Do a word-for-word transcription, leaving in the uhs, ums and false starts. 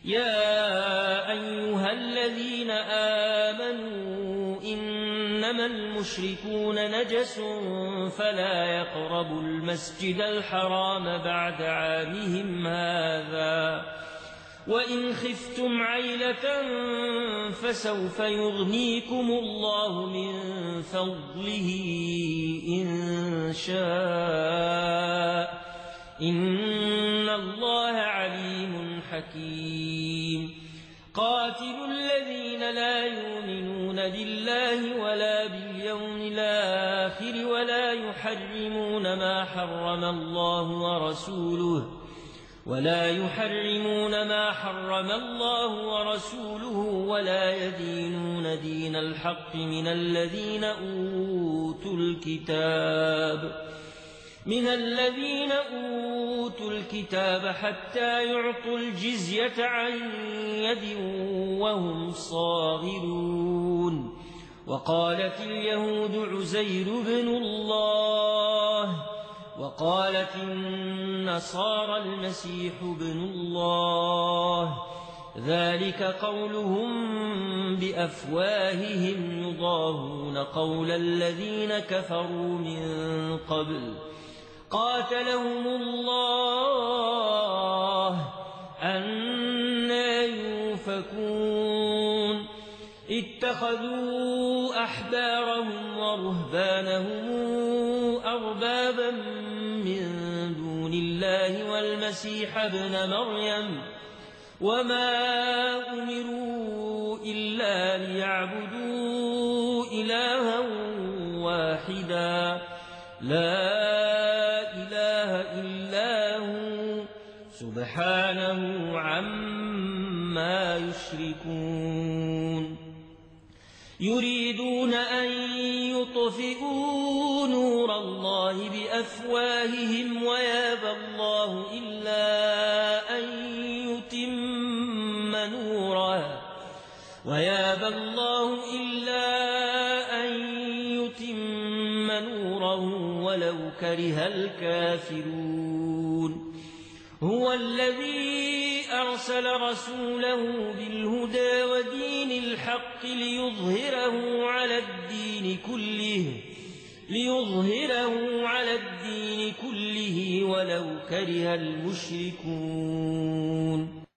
يا أيها الذين آمنوا إنما المشركون نجس فلا يقربوا المسجد الحرام بعد عامهم هذا وإن خفتم عيلة فسوف يغنيكم الله من فضله إن شاء إن الله عليم حكيم قاتلوا الذين لا يؤمنون بالله ولا باليوم الآخر ولا يحرمون ما حرم الله ورسوله ولا يحرمون ما حرم الله ورسوله ولا يدينون دين الحق من الذين أوتوا الكتاب من الذين أوتوا الكتاب حتى يعطوا الجزية عن يد وهم صاغرون وقالت اليهود عزير بن الله وقالت النصارى المسيح بن الله ذلك قولهم بأفواههم يضاهون قول الذين كفروا من قبل قاتلهم الله أنى يؤفكون اتخذوا أحبارهم ورهبانهم أربابا من دون الله والمسيح ابن مريم وما أمروا إلا ليعبدوا إلها واحدا لا إله إلا هو سبحانه عما يشركون يريدون أن يطفئوا نور الله بأفواههم ويابى الله إلا أن يتم نوره ويابى الله إلا أن يتم نوره ولو كره الكافرون هو الذي أرسل رسوله بالهدى ودين الحق ليظهره على الدين كله ليظهره على الدين كله ولو كره المشركون